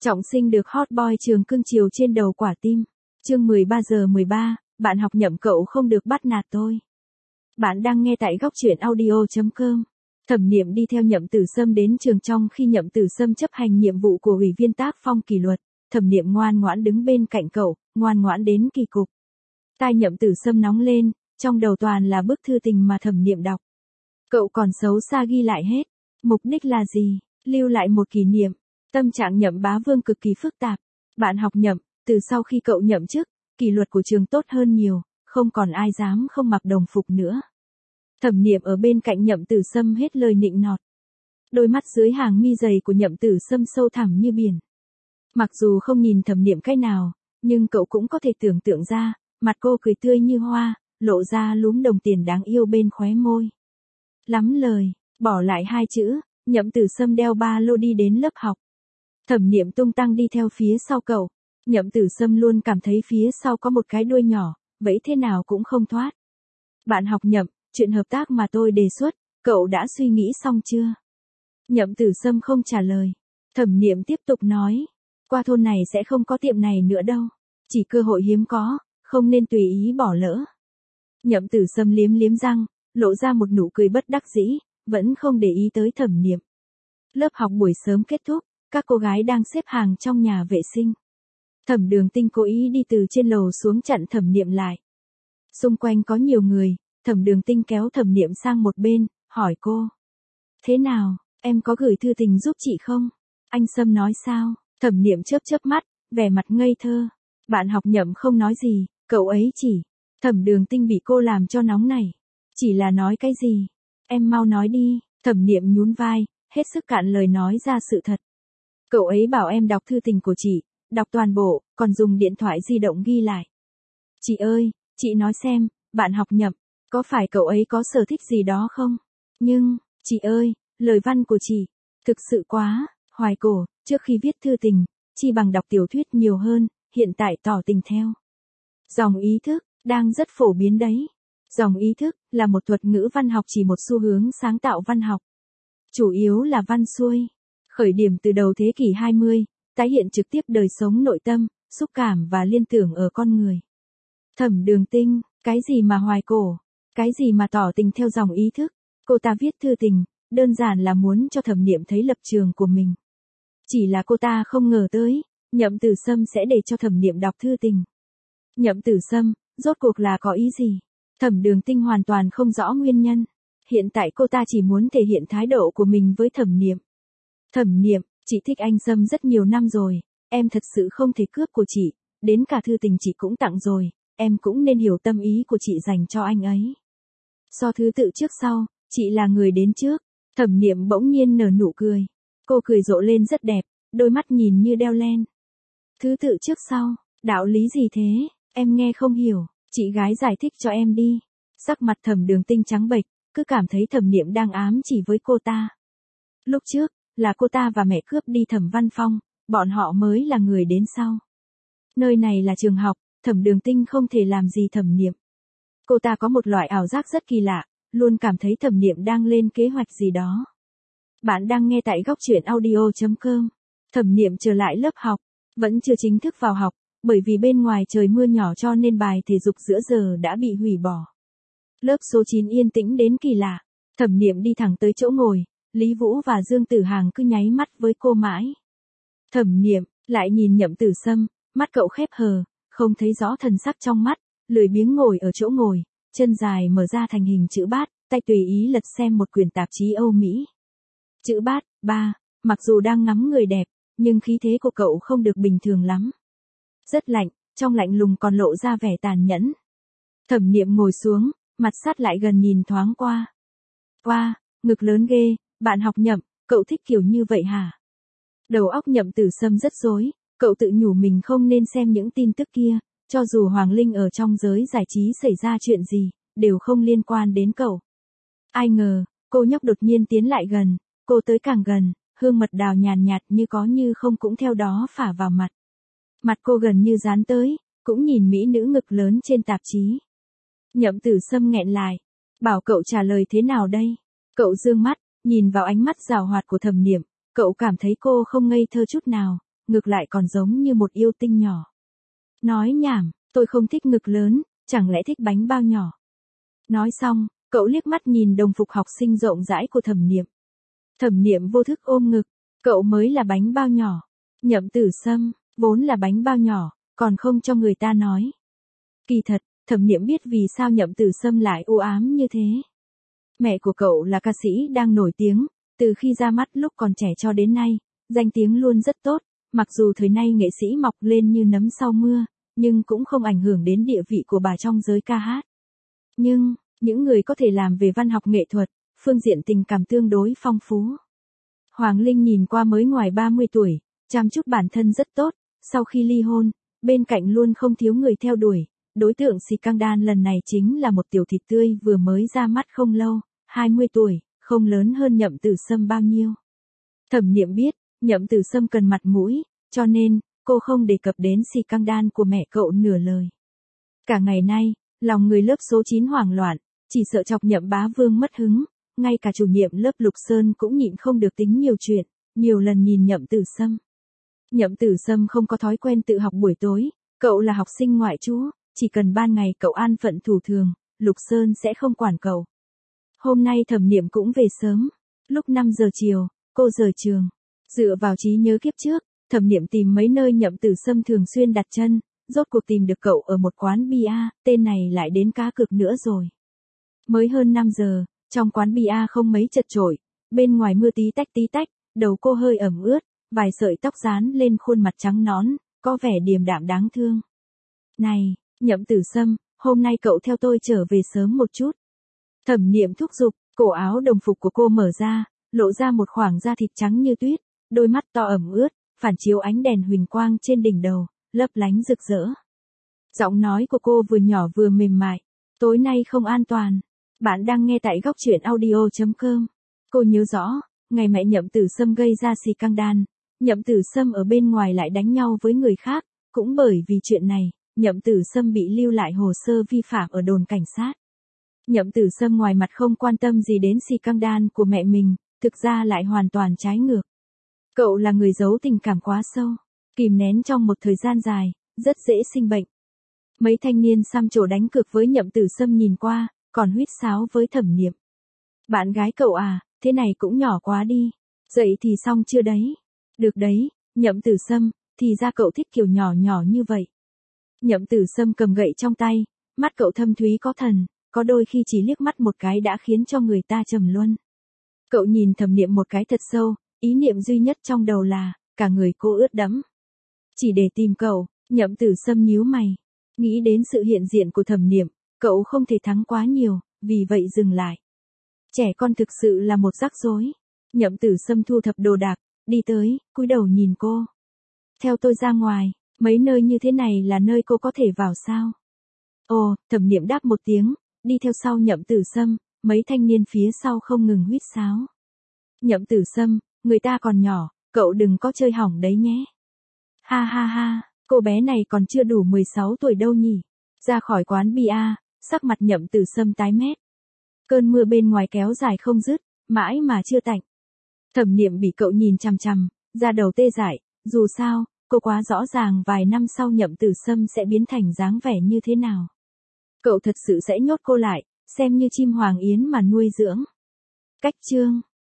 Trọng sinh được hot boy trường cưng chiều trên đầu quả tim. Chương 13:13, bạn học Nhậm cậu không được bắt nạt tôi. Bạn đang nghe tại góc truyện audio.com. Thẩm Niệm đi theo Nhậm Tử Sâm đến trường trong khi Nhậm Tử Sâm chấp hành nhiệm vụ của ủy viên tác phong kỷ luật. Thẩm Niệm ngoan ngoãn đứng bên cạnh cậu, ngoan ngoãn đến kỳ cục. Tai Nhậm Tử Sâm nóng lên, trong đầu toàn là bức thư tình mà Thẩm Niệm đọc. Cậu còn xấu xa ghi lại hết. Mục đích là gì? Lưu lại một kỷ niệm. Tâm trạng Nhậm Bá Vương cực kỳ phức tạp. Bạn học Nhậm, từ sau khi cậu nhậm chức, kỷ luật của trường tốt hơn nhiều, không còn ai dám không mặc đồng phục nữa. Thẩm Niệm ở bên cạnh Nhậm Tử Sâm hết lời nịnh nọt. Đôi mắt dưới hàng mi dày của Nhậm Tử Sâm sâu thẳm như biển. Mặc dù không nhìn Thẩm Niệm cách nào, nhưng cậu cũng có thể tưởng tượng ra, mặt cô cười tươi như hoa, lộ ra lúm đồng tiền đáng yêu bên khóe môi. Lắm lời, bỏ lại hai chữ, Nhậm Tử Sâm đeo ba lô đi đến lớp học. Thẩm Niệm tung tăng đi theo phía sau cậu. Nhậm Tử Sâm luôn cảm thấy phía sau có một cái đuôi nhỏ, vẫy thế nào cũng không thoát. Bạn học Nhậm, chuyện hợp tác mà tôi đề xuất, cậu đã suy nghĩ xong chưa? Nhậm Tử Sâm không trả lời. Thẩm Niệm tiếp tục nói, qua thôn này sẽ không có tiệm này nữa đâu. Chỉ cơ hội hiếm có, không nên tùy ý bỏ lỡ. Nhậm Tử Sâm liếm liếm răng, lộ ra một nụ cười bất đắc dĩ, vẫn không để ý tới Thẩm Niệm. Lớp học buổi sớm kết thúc, các cô gái đang xếp hàng trong nhà vệ sinh. Thẩm Đường Tinh cố ý đi từ trên lầu xuống chặn Thẩm Niệm lại. Xung quanh có nhiều người, Thẩm Đường Tinh kéo Thẩm Niệm sang một bên, hỏi cô. Thế nào, em có gửi thư tình giúp chị không? Anh Sâm nói sao? Thẩm Niệm chớp chớp mắt, vẻ mặt ngây thơ. Bạn học Nhậm không nói gì, cậu ấy chỉ. Thẩm Đường Tinh bị cô làm cho nóng nảy. Chỉ là nói cái gì? Em mau nói đi. Thẩm Niệm nhún vai, hết sức cạn lời nói ra sự thật. Cậu ấy bảo em đọc thư tình của chị, đọc toàn bộ, còn dùng điện thoại di động ghi lại. Chị ơi, chị nói xem, bạn học Nhậm, có phải cậu ấy có sở thích gì đó không? Nhưng, chị ơi, lời văn của chị, thực sự quá, hoài cổ, trước khi viết thư tình, chi bằng đọc tiểu thuyết nhiều hơn, hiện tại tỏ tình theo. Dòng ý thức, đang rất phổ biến đấy. Dòng ý thức, là một thuật ngữ văn học chỉ một xu hướng sáng tạo văn học. Chủ yếu là văn xuôi. Khởi điểm từ đầu thế kỷ 20, tái hiện trực tiếp đời sống nội tâm, xúc cảm và liên tưởng ở con người. Thẩm Đường Tinh, cái gì mà hoài cổ, cái gì mà tỏ tình theo dòng ý thức, cô ta viết thư tình, đơn giản là muốn cho Thẩm Niệm thấy lập trường của mình. Chỉ là cô ta không ngờ tới, Nhậm Tử Sâm sẽ để cho Thẩm Niệm đọc thư tình. Nhậm Tử Sâm, rốt cuộc là có ý gì? Thẩm Đường Tinh hoàn toàn không rõ nguyên nhân. Hiện tại cô ta chỉ muốn thể hiện thái độ của mình với Thẩm Niệm. Thẩm Niệm, chị thích anh Sâm rất nhiều năm rồi, em thật sự không thể cướp của chị, đến cả thư tình chị cũng tặng rồi, em cũng nên hiểu tâm ý của chị dành cho anh ấy. So thứ tự trước sau, chị là người đến trước. Thẩm Niệm bỗng nhiên nở nụ cười. Cô cười rộ lên rất đẹp, đôi mắt nhìn như đeo len. Thứ tự trước sau, đạo lý gì thế, em nghe không hiểu, chị gái giải thích cho em đi. Sắc mặt Thẩm Đường Tinh trắng bệch, cứ cảm thấy Thẩm Niệm đang ám chỉ với cô ta. Lúc trước, là cô ta và mẹ cướp đi Thẩm Văn Phong, bọn họ mới là người đến sau. Nơi này là trường học, Thẩm Đường Tinh không thể làm gì Thẩm Niệm. Cô ta có một loại ảo giác rất kỳ lạ, luôn cảm thấy Thẩm Niệm đang lên kế hoạch gì đó. Bạn đang nghe tại góc truyện audio.com. Thẩm Niệm trở lại lớp học, vẫn chưa chính thức vào học, bởi vì bên ngoài trời mưa nhỏ cho nên bài thể dục giữa giờ đã bị hủy bỏ. Lớp số 9 yên tĩnh đến kỳ lạ. Thẩm Niệm đi thẳng tới chỗ ngồi, Lý Vũ và Dương Tử Hàng cứ nháy mắt với cô mãi. Thẩm Niệm lại nhìn Nhậm Tử Sâm, mắt cậu khép hờ, không thấy rõ thần sắc trong mắt, lười biếng ngồi ở chỗ ngồi, chân dài mở ra thành hình chữ bát, tay tùy ý lật xem một quyển tạp chí Âu Mỹ. Chữ bát, ba, mặc dù đang ngắm người đẹp, nhưng khí thế của cậu không được bình thường lắm. Rất lạnh, trong lạnh lùng còn lộ ra vẻ tàn nhẫn. Thẩm Niệm ngồi xuống, mặt sát lại gần nhìn thoáng qua. Wow, ngực lớn ghê, bạn học Nhậm, cậu thích kiểu như vậy hả? Đầu óc Nhậm Tử Sâm rất rối, cậu tự nhủ mình không nên xem những tin tức kia, cho dù Hoàng Linh ở trong giới giải trí xảy ra chuyện gì, đều không liên quan đến cậu. Ai ngờ, cô nhóc đột nhiên tiến lại gần, cô tới càng gần, hương mật đào nhàn nhạt như có như không cũng theo đó phả vào mặt. Mặt cô gần như dán tới, cũng nhìn mỹ nữ ngực lớn trên tạp chí. Nhậm Tử Sâm nghẹn lại, bảo cậu trả lời thế nào đây? Cậu dương mắt, nhìn vào ánh mắt giảo hoạt của Thẩm Niệm, cậu cảm thấy cô không ngây thơ chút nào, ngược lại còn giống như một yêu tinh nhỏ. Nói nhảm, tôi không thích ngực lớn, chẳng lẽ thích bánh bao nhỏ. Nói xong, cậu liếc mắt nhìn đồng phục học sinh rộng rãi của Thẩm Niệm. Thẩm Niệm vô thức ôm ngực, cậu mới là bánh bao nhỏ. Nhậm Tử Sâm, vốn là bánh bao nhỏ, còn không cho người ta nói. Kỳ thật, Thẩm Niệm biết vì sao Nhậm Tử Sâm lại u ám như thế. Mẹ của cậu là ca sĩ đang nổi tiếng, từ khi ra mắt lúc còn trẻ cho đến nay, danh tiếng luôn rất tốt, mặc dù thời nay nghệ sĩ mọc lên như nấm sau mưa, nhưng cũng không ảnh hưởng đến địa vị của bà trong giới ca hát. Nhưng, những người có thể làm về văn học nghệ thuật, phương diện tình cảm tương đối phong phú. Hoàng Linh nhìn qua mới ngoài 30 tuổi, chăm chút bản thân rất tốt, sau khi ly hôn, bên cạnh luôn không thiếu người theo đuổi. Đối tượng scandal lần này chính là một tiểu thịt tươi vừa mới ra mắt không lâu, 20 tuổi, không lớn hơn Nhậm Tử Sâm bao nhiêu. Thẩm Niệm biết, Nhậm Tử Sâm cần mặt mũi, cho nên, cô không đề cập đến scandal của mẹ cậu nửa lời. Cả ngày nay, lòng người lớp số 9 hoảng loạn, chỉ sợ chọc Nhậm Bá Vương mất hứng, ngay cả chủ nhiệm lớp Lục Sơn cũng nhịn không được tính nhiều chuyện, nhiều lần nhìn Nhậm Tử Sâm. Nhậm Tử Sâm không có thói quen tự học buổi tối, cậu là học sinh ngoại trú, chỉ cần ban ngày cậu an phận thủ thường, Lục Sơn sẽ không quản cậu. Hôm nay Thẩm Niệm cũng về sớm, lúc 5 giờ chiều, cô rời trường. Dựa vào trí nhớ kiếp trước, Thẩm Niệm tìm mấy nơi Nhậm Tử Sâm thường xuyên đặt chân, rốt cuộc tìm được cậu ở một quán bia, tên này lại đến cá cược nữa rồi. Mới hơn 5 giờ, trong quán bia không mấy chật chội, bên ngoài mưa tí tách, đầu cô hơi ẩm ướt, vài sợi tóc dán lên khuôn mặt trắng nõn, có vẻ điềm đạm đáng thương. Này, Nhậm Tử Sâm, hôm nay cậu theo tôi trở về sớm một chút. Thẩm Niệm thúc giục, cổ áo đồng phục của cô mở ra, lộ ra một khoảng da thịt trắng như tuyết, đôi mắt to ẩm ướt, phản chiếu ánh đèn huỳnh quang trên đỉnh đầu, lấp lánh rực rỡ. Giọng nói của cô vừa nhỏ vừa mềm mại, tối nay không an toàn. Bạn đang nghe tại góc truyện audio.com. Cô nhớ rõ, ngày mẹ Nhậm Tử Sâm gây ra scandal, Nhậm Tử Sâm ở bên ngoài lại đánh nhau với người khác, cũng bởi vì chuyện này, Nhậm Tử Sâm bị lưu lại hồ sơ vi phạm ở đồn cảnh sát. Nhậm Tử Sâm ngoài mặt không quan tâm gì đến scandal của mẹ mình, thực ra lại hoàn toàn trái ngược. Cậu là người giấu tình cảm quá sâu, kìm nén trong một thời gian dài, rất dễ sinh bệnh. Mấy thanh niên xăm trổ đánh cược với Nhậm Tử Sâm nhìn qua, còn huýt sáo với Thẩm Niệm. Bạn gái cậu à, thế này cũng nhỏ quá đi. Dậy thì xong chưa đấy? Được đấy, Nhậm Tử Sâm, thì ra cậu thích kiểu nhỏ nhỏ như vậy. Nhậm Tử Sâm cầm gậy trong tay, mắt cậu thâm thúy có thần, có đôi khi chỉ liếc mắt một cái đã khiến cho người ta trầm luân. Cậu nhìn Thẩm Niệm một cái thật sâu, ý niệm duy nhất trong đầu là, cả người cô ướt đẫm. Chỉ để tìm cậu, Nhậm Tử Sâm nhíu mày. Nghĩ đến sự hiện diện của Thẩm Niệm, cậu không thể thắng quá nhiều, vì vậy dừng lại. Trẻ con thực sự là một rắc rối. Nhậm Tử Sâm thu thập đồ đạc, đi tới, cúi đầu nhìn cô. Theo tôi ra ngoài, mấy nơi như thế này là nơi cô có thể vào sao? Ồ, Thẩm Niệm đáp một tiếng, đi theo sau Nhậm Tử Sâm, mấy thanh niên phía sau không ngừng huýt sáo. Nhậm Tử Sâm, người ta còn nhỏ, cậu đừng có chơi hỏng đấy nhé. Ha ha ha, cô bé này còn chưa đủ 16 tuổi đâu nhỉ. Ra khỏi quán bia, sắc mặt Nhậm Tử Sâm tái mét. Cơn mưa bên ngoài kéo dài không dứt, mãi mà chưa tạnh. Thẩm Niệm bị cậu nhìn chằm chằm, da đầu tê dại, dù sao, cô quá rõ ràng vài năm sau Nhậm Tử Sâm sẽ biến thành dáng vẻ như thế nào. Cậu thật sự sẽ nhốt cô lại, xem như chim hoàng yến mà nuôi dưỡng. Cách chương